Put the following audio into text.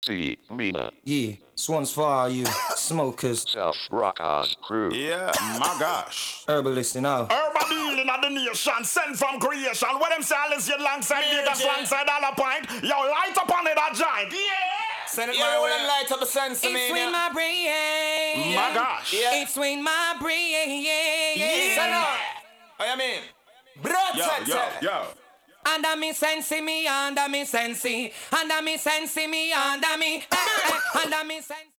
See, Mina. Yeah, this one's for all you smokers, Self Rock On Crew. Yeah, my gosh. herbalists and all. Urban dealing of the nation, sent from creation. What them say, let's get alongside Vegas, alongside Dollar Point. Yo, light up on it, that giant. Yeah! Send it my way and light up the sense of me. It's in my brain. My gosh. Yeah. It's in my brain. Yeah. Send on. What you mean? Yo. Under me sensi me, under me sensi, under me sensi me, under me, under me sensi.